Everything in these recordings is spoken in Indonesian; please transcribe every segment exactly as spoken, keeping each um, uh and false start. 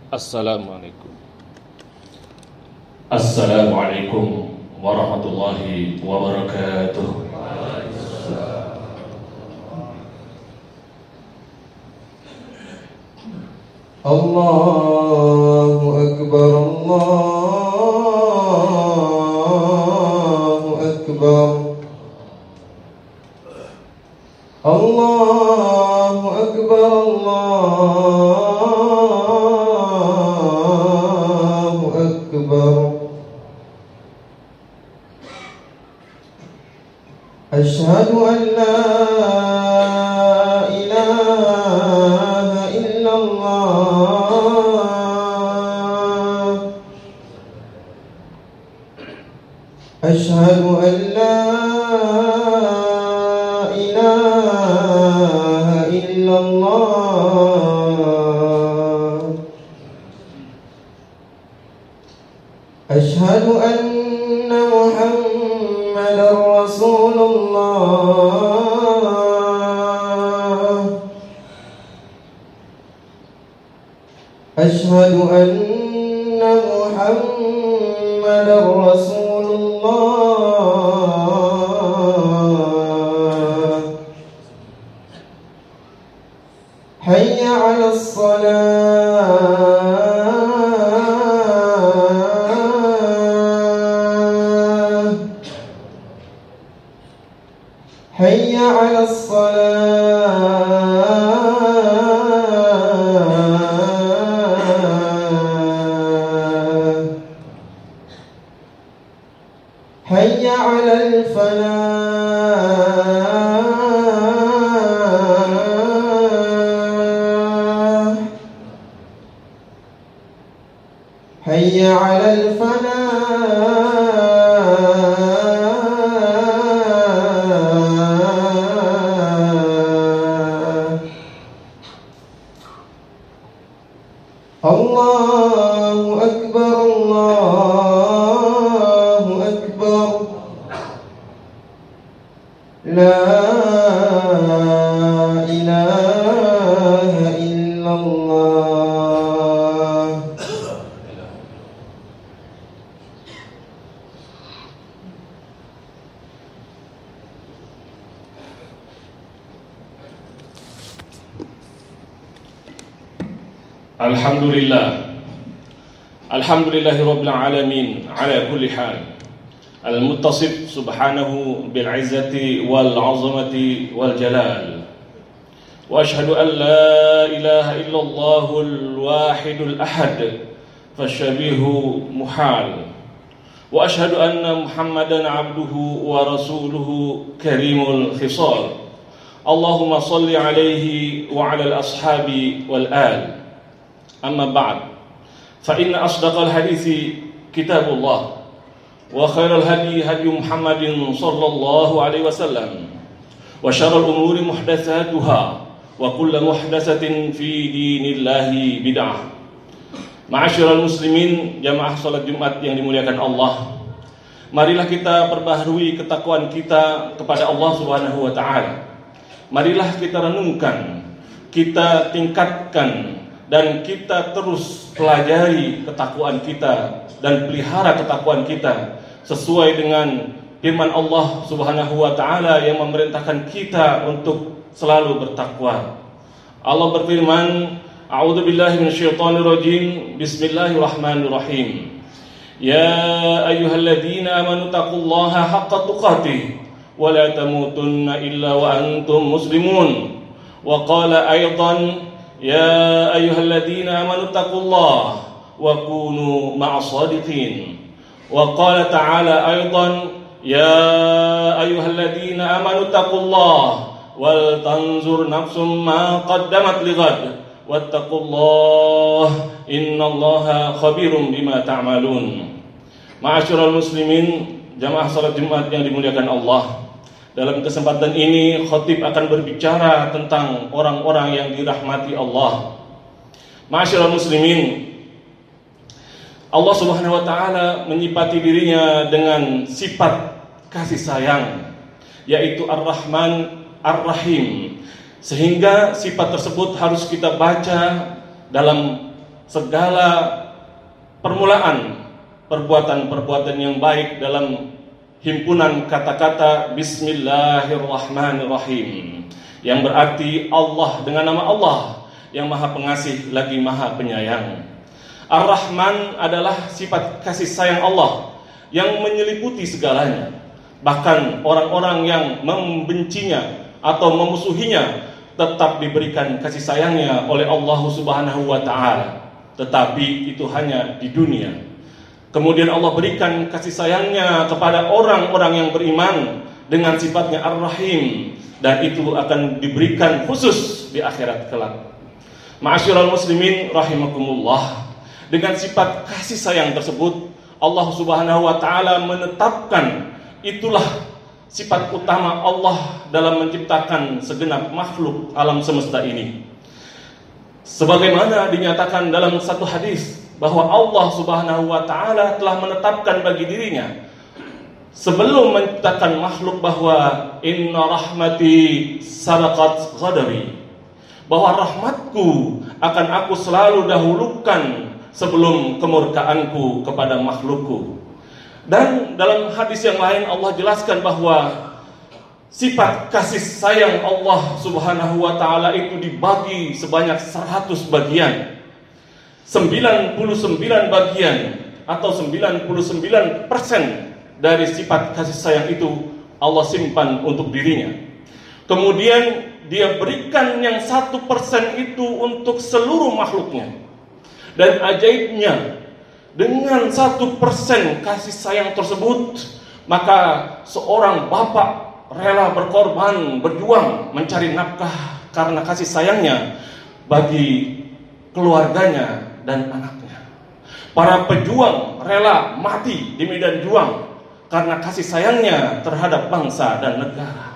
Assalamualaikum. Assalamualaikum warahmatullahi wabarakatuh. Allahu Akbar, Allahu Akbar, Allahu Akbar, Allahu Akbar. Asyhadu an la ilaha illallah. Asyhadu an la ilaha illallah. Asyhadu anna Muhammadar Rasulullah. Asyhadu anna Muhammadar Rasulullah. Hayya 'alas salah. Hayya 'alas salah. Hayya 'alal falah. Hayya 'alal falah. Allahu Akbar, Allahu Akbar. La ilaha illallah. Alhamdulillah. Alhamdulillahi rabbil alamin ala kulli hal. Al-muttasif subhanahu bil izzati wal azamati wal jalal. Wa ashhadu an la ilaha illallahul wahidul ahad fasyabihu muhal. Wa ashhadu anna Muhammadan abduhu wa rasuluhu karimul khisal. Allahumma salli alaihi wa ala al-ashabi wal al. Amma ba'd, fa inna asdaqal hadithi kitabullah wa khairal hadi hadi Muhammadin sallallahu alaihi wasallam wa syarrul umuri muhdatsatuha wa kullu muhdatsatin fi dinillahi bid'ah. Ma'asyiral muslimin, jamaah salat Jumat yang dimuliakan Allah, marilah kita perbaharui ketakwaan kita kepada Allah Subhanahu wa taala. Marilah kita renungkan, kita tingkatkan, dan kita terus pelajari ketakwaan kita dan pelihara ketakwaan kita sesuai dengan firman Allah Subhanahu wa taala yang memerintahkan kita untuk selalu bertakwa. Allah berfirman, A'udzu billahi minasyaitonir rajim. Bismillahirrahmanirrahim. Ya ayyuhalladzina amanu taqullaha haqqa tuqatih wa la tamutunna illa wa antum muslimun. Wa qala aidan, Ya ayyuhalladzina amanu taqullaha wa kunu ma'as shadiqin. Wa qala ta'ala aidan, ya ayyuhalladzina amanu taqullaha wal tanzur nafsum ma qaddamat lighad wattaqullaha innallaha khabirum bima ta'malun. Ma'asyiral muslimin, jamaah salat Jumat yang dimuliakan Allah. Dalam kesempatan ini khatib akan berbicara tentang orang-orang yang dirahmati Allah. Ma'asyiral muslimin, Allah Subhanahu wa taala menyifati dirinya dengan sifat kasih sayang, yaitu Ar-Rahman Ar-Rahim. Sehingga sifat tersebut harus kita baca dalam segala permulaan perbuatan-perbuatan yang baik dalam himpunan kata-kata Bismillahirrahmanirrahim, yang berarti Allah dengan nama Allah yang Maha Pengasih lagi Maha Penyayang. Ar-Rahman adalah sifat kasih sayang Allah yang menyeliputi segalanya. Bahkan orang-orang yang membencinya atau memusuhinya tetap diberikan kasih sayangnya oleh Allah Subhanahu wa ta'ala, tetapi itu hanya di dunia. Kemudian Allah berikan kasih sayangnya kepada orang-orang yang beriman dengan sifatnya Ar-Rahim, dan itu akan diberikan khusus di akhirat kelak. Ma'asyiral muslimin rahimakumullah, dengan sifat kasih sayang tersebut Allah Subhanahu wa ta'ala menetapkan itulah sifat utama Allah dalam menciptakan segenap makhluk alam semesta ini. Sebagaimana dinyatakan dalam satu hadis bahwa Allah Subhanahu wa ta'ala telah menetapkan bagi dirinya sebelum menciptakan makhluk bahwa inna rahmati sabaqat ghadabi, bahwa rahmatku akan aku selalu dahulukan sebelum kemurkaanku kepada makhlukku. Dan dalam hadis yang lain Allah jelaskan bahwa sifat kasih sayang Allah Subhanahu wa ta'ala itu dibagi sebanyak seratus bagian. sembilan puluh sembilan bagian atau sembilan puluh sembilan persen dari sifat kasih sayang itu Allah simpan untuk dirinya. Kemudian Dia berikan yang satu persen itu untuk seluruh makhluknya. Dan ajaibnya, dengan satu persen kasih sayang tersebut, maka seorang bapak rela berkorban, berjuang mencari nafkah karena kasih sayangnya bagi keluarganya dan anaknya. Para pejuang rela mati di medan juang karena kasih sayangnya terhadap bangsa dan negara.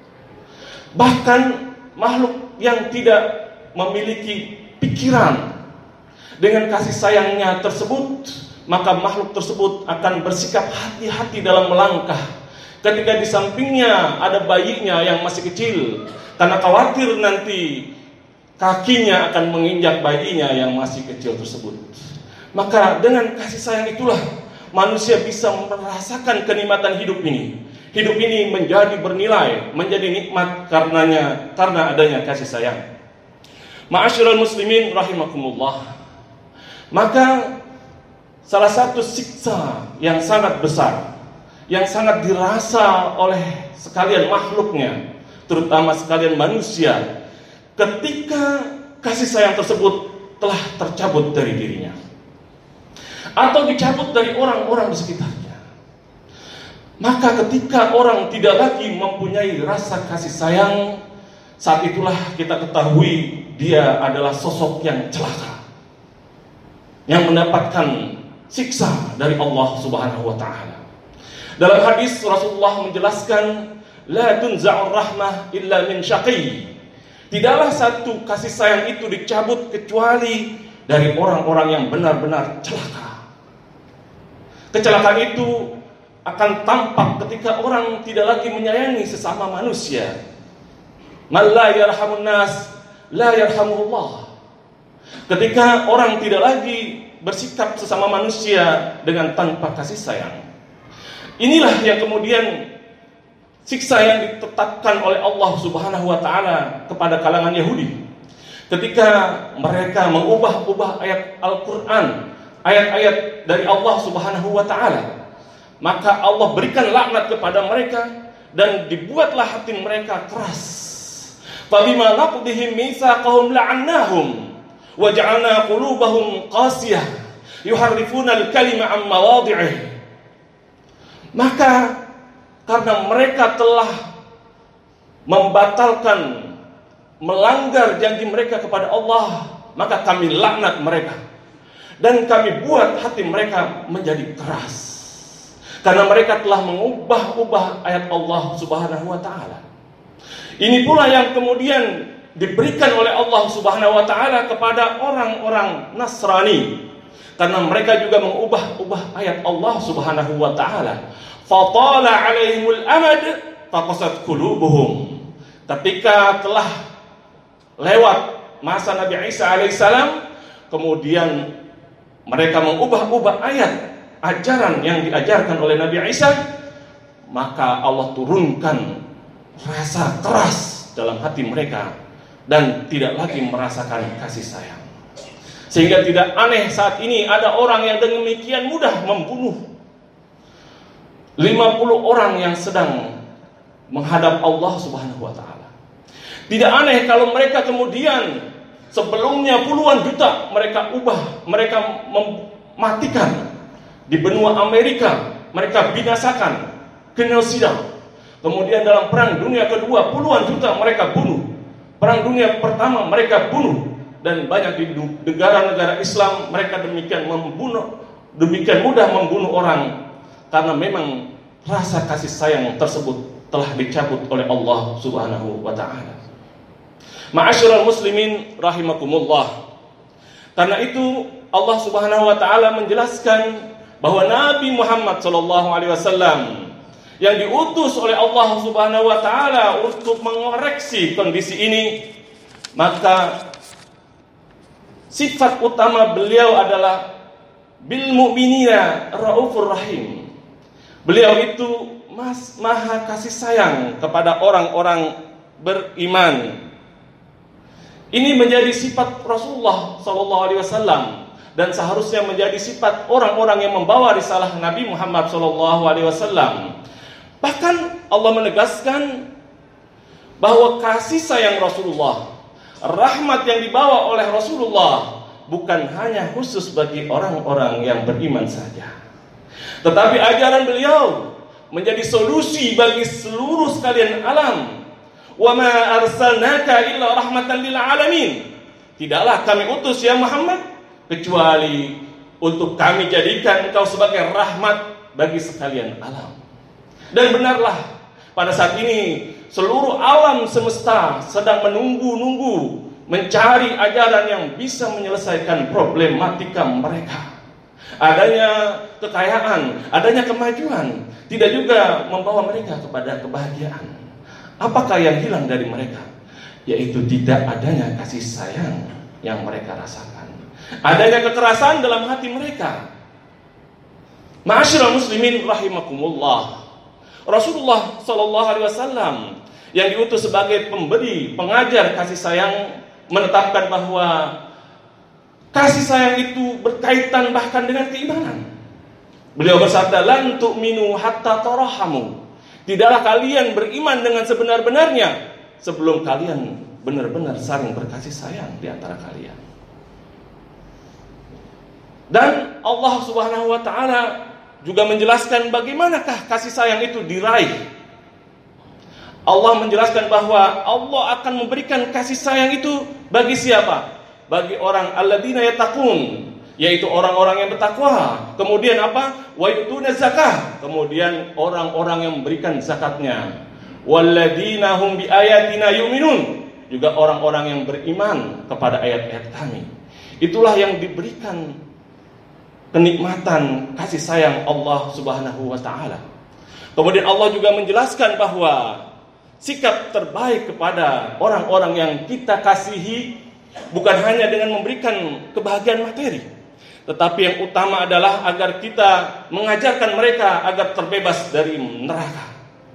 Bahkan makhluk yang tidak memiliki pikiran, dengan kasih sayangnya tersebut, maka makhluk tersebut akan bersikap hati-hati dalam melangkah ketika di sampingnya ada bayinya yang masih kecil, karena khawatir nanti kakinya akan menginjak bayinya yang masih kecil tersebut. Maka dengan kasih sayang itulah manusia bisa merasakan kenikmatan hidup ini. Hidup ini menjadi bernilai, menjadi nikmat karenanya, karena adanya kasih sayang. Ma'asyiral muslimin rahimakumullah. Maka salah satu siksa yang sangat besar, yang sangat dirasa oleh sekalian makhluknya, terutama sekalian manusia, ketika kasih sayang tersebut telah tercabut dari dirinya atau dicabut dari orang-orang di sekitarnya. Maka ketika orang tidak lagi mempunyai rasa kasih sayang, saat itulah kita ketahui dia adalah sosok yang celaka, yang mendapatkan siksa dari Allah Subhanahu wa ta'ala. Dalam hadis Rasulullah menjelaskan, la tunza'ur rahmah illa min syaqi. Tidaklah satu kasih sayang itu dicabut kecuali dari orang-orang yang benar-benar celaka. Kecelakaan itu akan tampak ketika orang tidak lagi menyayangi sesama manusia. Man la yarhamun nas la yarhamullah. Ketika orang tidak lagi bersikap sesama manusia dengan tanpa kasih sayang. Inilah yang kemudian siksa yang ditetapkan oleh Allah Subhanahu wa ta'ala kepada kalangan Yahudi. Ketika mereka mengubah-ubah ayat Al-Quran, ayat-ayat dari Allah Subhanahu wa ta'ala, maka Allah berikan laknat kepada mereka dan dibuatlah hati mereka keras. Fabima naqdihim mitsaqahum la'annahum wa ja'alna qulubahum qasiyah yuharrifuna al-kalima an mawadhi'ih. Maka karena mereka telah membatalkan, melanggar janji mereka kepada Allah, maka kami laknat mereka dan kami buat hati mereka menjadi keras, karena mereka telah mengubah-ubah ayat Allah Subhanahu wa ta'ala. Ini pula yang kemudian diberikan oleh Allah Subhanahu wa ta'ala kepada orang-orang Nasrani, karena mereka juga mengubah-ubah ayat Allah Subhanahu wa ta'ala. Fatala 'alaihimul amad faqasat qulubuhum. Ketika telah lewat masa Nabi Isa alaihissalam, kemudian mereka mengubah-ubah ayat ajaran yang diajarkan oleh Nabi Isa, maka Allah turunkan rasa keras dalam hati mereka dan tidak lagi merasakan kasih sayang. Sehingga tidak aneh saat ini ada orang yang demikian mudah membunuh lima puluh orang yang sedang menghadap Allah Subhanahu wa taala. Tidak aneh kalau mereka kemudian sebelumnya puluhan juta mereka ubah, mereka mematikan di benua Amerika, mereka binasakan, genosida. Kemudian dalam perang dunia kedua puluhan juta mereka bunuh. Perang dunia pertama mereka bunuh, dan banyak di negara-negara Islam mereka demikian membunuh, demikian mudah membunuh orang karena memang rasa kasih sayang tersebut telah dicabut oleh Allah Subhanahu wa taala. Ma'asyiral muslimin rahimakumullah. Karena itu Allah Subhanahu wa taala menjelaskan bahwa Nabi Muhammad sallallahu alaihi wasallam yang diutus oleh Allah Subhanahu wa taala untuk mengoreksi kondisi ini, maka sifat utama beliau adalah bil mu'minina raufur rahim. Beliau itu mas, maha kasih sayang kepada orang-orang beriman. Ini menjadi sifat Rasulullah sallallahu alaihi wasallam dan seharusnya menjadi sifat orang-orang yang membawa risalah Nabi Muhammad sallallahu alaihi wasallam. Bahkan Allah menegaskan bahwa kasih sayang Rasulullah, rahmat yang dibawa oleh Rasulullah bukan hanya khusus bagi orang-orang yang beriman saja, tetapi ajaran beliau menjadi solusi bagi seluruh sekalian alam. Wa ma arsalnaka illa rahmatan lil alamin. Tidaklah kami utus ya Muhammad kecuali untuk kami jadikan engkau sebagai rahmat bagi sekalian alam. Dan benarlah pada saat ini seluruh alam semesta sedang menunggu-nunggu mencari ajaran yang bisa menyelesaikan problematika mereka. Adanya kekayaan, adanya kemajuan tidak juga membawa mereka kepada kebahagiaan. Apakah yang hilang dari mereka? Yaitu tidak adanya kasih sayang yang mereka rasakan. Adanya kekerasan dalam hati mereka. Ma'asyiral muslimin rahimakumullah. Rasulullah sallallahu alaihi wasallam yang diutus sebagai pemberi, pengajar kasih sayang, menetapkan bahwa kasih sayang itu berkaitan bahkan dengan keimanan. Beliau bersabda, "Lan tu'minu hatta tarahamu." Tidaklah kalian beriman dengan sebenar-benarnya sebelum kalian benar-benar saling berkasih sayang di antara kalian. Dan Allah Subhanahu wa taala juga menjelaskan bagaimanakah kasih sayang itu diraih. Allah menjelaskan bahwa Allah akan memberikan kasih sayang itu bagi siapa? Bagi orang alladzina yattaqun, yaitu orang-orang yang bertakwa. Kemudian apa? Wa yu'tuna zakah. Kemudian orang-orang yang memberikan zakatnya. Walladzina hum biayatina yu'minun. Juga orang-orang yang beriman kepada ayat-ayat kami. Itulah yang diberikan kenikmatan kasih sayang Allah Subhanahu wa taala. Kemudian Allah juga menjelaskan bahwa sikap terbaik kepada orang-orang yang kita kasihi bukan hanya dengan memberikan kebahagiaan materi, tetapi yang utama adalah agar kita mengajarkan mereka agar terbebas dari neraka.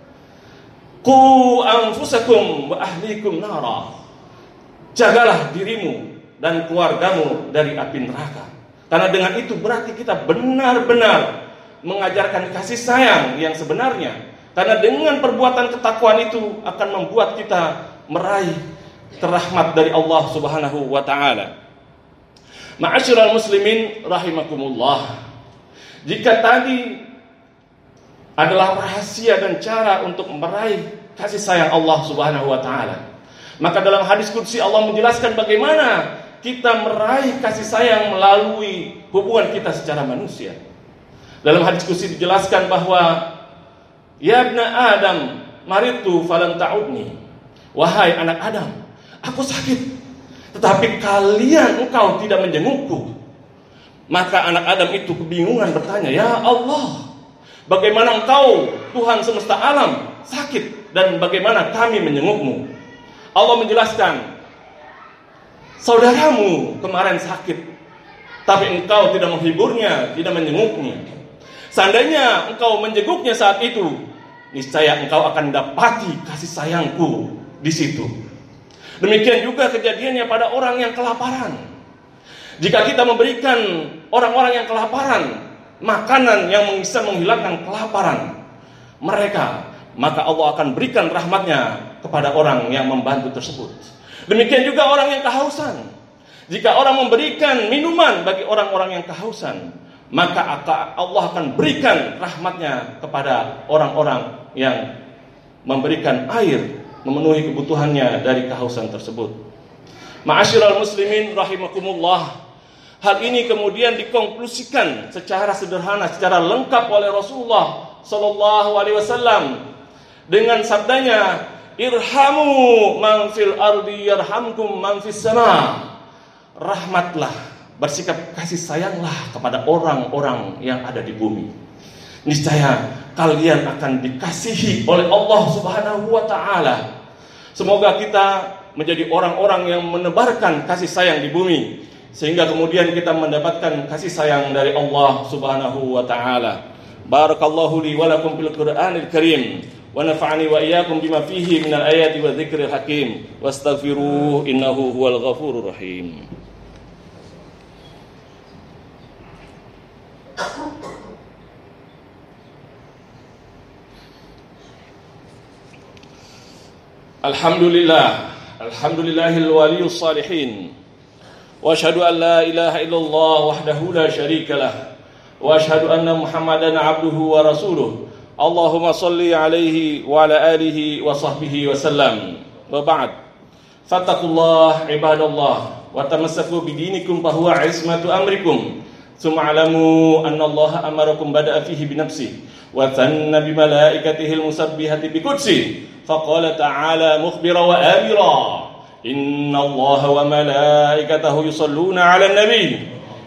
Qu anfusakum wa ahlikum nara. Jagalah dirimu dan keluargamu dari api neraka. Karena dengan itu berarti kita benar-benar mengajarkan kasih sayang yang sebenarnya. Karena dengan perbuatan ketakwaan itu akan membuat kita meraih rahmat dari Allah Subhanahu wa taala. Ma'asyiral muslimin rahimakumullah. Jika tadi adalah rahasia dan cara untuk meraih kasih sayang Allah Subhanahu wa taala, maka dalam hadis qudsi Allah menjelaskan bagaimana kita meraih kasih sayang melalui hubungan kita secara manusia. Dalam hadis qudsi dijelaskan bahwa ya ibna Adam maritu falam ta'udni. Wahai anak Adam, aku sakit, tetapi kalian engkau tidak menjengukku. Maka anak Adam itu kebingungan bertanya, ya Allah, bagaimana engkau Tuhan semesta alam sakit dan bagaimana kami menjengukmu? Allah menjelaskan, saudaramu kemarin sakit, tapi engkau tidak menghiburnya, tidak menjenguknya. Seandainya engkau menjenguknya saat itu, niscaya engkau akan dapati kasih sayangku di situ. Demikian juga kejadiannya pada orang yang kelaparan. Jika kita memberikan orang-orang yang kelaparan makanan yang bisa menghilangkan kelaparan mereka, maka Allah akan berikan rahmatnya kepada orang yang membantu tersebut. Demikian juga orang yang kehausan. Jika orang memberikan minuman bagi orang-orang yang kehausan, maka Allah akan berikan rahmatnya kepada orang-orang yang memberikan air, memenuhi kebutuhannya dari kehausan tersebut. Ma'asyiral muslimin rahimakumullah, hal ini kemudian dikonklusikan secara sederhana, secara lengkap oleh Rasulullah sallallahu alaihi wasallam dengan sabdanya, irhamu man fil ardi yarhamkum man fis sama. Rahmatlah, bersikap kasih sayanglah kepada orang-orang yang ada di bumi. Niscaya kalian akan dikasihi oleh Allah Subhanahu wa taala. Semoga kita menjadi orang-orang yang menebarkan kasih sayang di bumi, sehingga kemudian kita mendapatkan kasih sayang dari Allah Subhanahu wa taala. Barakallahu li wa lakum fil Qur'anil Karim, wa nafa'ani wa iyyakum bima fihi minal ayati wa dzikril hakim. Wastaghfiruhu innahu huwal ghafurur rahim. Alhamdulillah, alhamdulillahil waliyus salihin. Wa asyhadu an la ilaha illallah wahdahu la syarikalah. Wa asyhadu anna Muhammadan abduhu wa rasuluh. Allahumma shalli alaihi wa ala alihi wa sahbihi wa sallam. Wa ba'd. Fattaqullah ibadallah wa tamassaku bidinikum fa huwa ismatu amrikum. Tsumma alamu anna Allah amarakum bada'a fihi bi nafsihi wa thanna bi malaikatihi al-musabbihati bi qudsi. Faqala ta'ala mukhbira wa amira. Inna Allah wa malaikatahu yusalluna 'alan nabi.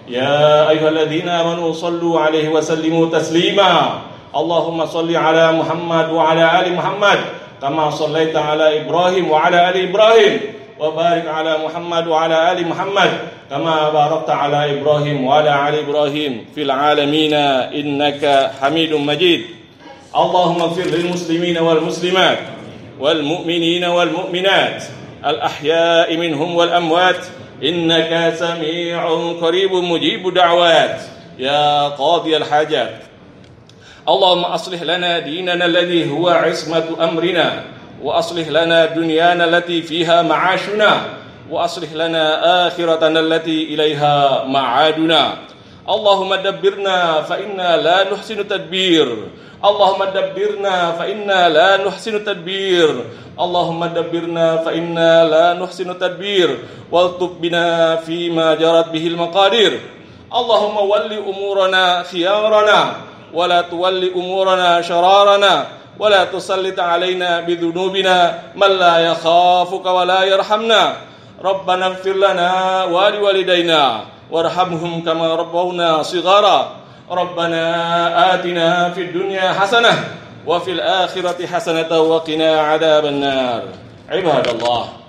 Ya ayyuhalladzina amanu sallu 'alaihi wa sallimu taslima. Allahumma salli 'ala Muhammad wa 'ala ali Muhammad kama shallaita 'ala Ibrahim wa 'ala ali Ibrahim wa barik 'ala Muhammad wa 'ala ali Muhammad kama barakta 'ala Ibrahim wa 'ala ali Ibrahim fil 'alamin innaka Hamidum Majid. Allahumma ighfir lil muslimina wal muslimat wal mu'minina wal mu'minat al ahya'i minhum wal amwat innaka sami'un qaribun mujibud da'wat ya qadiyal hajat. Allahumma aslih lana dinana alladhi huwa 'ismatu amrina wa aslih lana dunyana allati fiha ma'ashuna wa aslih lana akhiratana allati ilaiha ma'aduna. Allahumma dabbirna fa inna la nuhsinu tadbir. Allahumma dabbirna fa inna la nuhsinu tadbir. Allahumma dabbirna fa inna la nuhsinu tadbir. Waltub bina fima jarat bihil maqadir. Allahumma walli umurana khiyarana wa la tuwalli umurana shararana wa la tusallit alaina bidhunubina man la yakhafuka wa la yarhamna. Rabbana ighfir lana wa liwalidayna warhamhum kama rabbawna shighara. Rabbana atina fid dunya hasanah wa fil akhirati hasanatan wa qina adzaban nar. Ibadallah,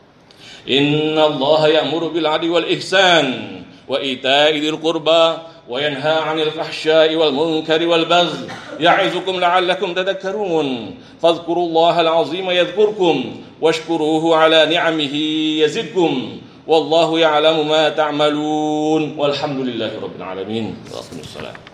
inna Allaha ya'muru bil 'adli wal ihsan wa ita'i dzil qurba wa yanha 'anil fahsya'i wal munkari wal baghi ya'izukum la'allakum tadhakkarun. Fadhkurullaha al-'azima yadhkurkum washkuruhu 'ala ni'amihi yazidkum. Wallahu ya'lamu ma ta'malun. Walhamdulillahi rabbil alamin. Wa aqimus salam.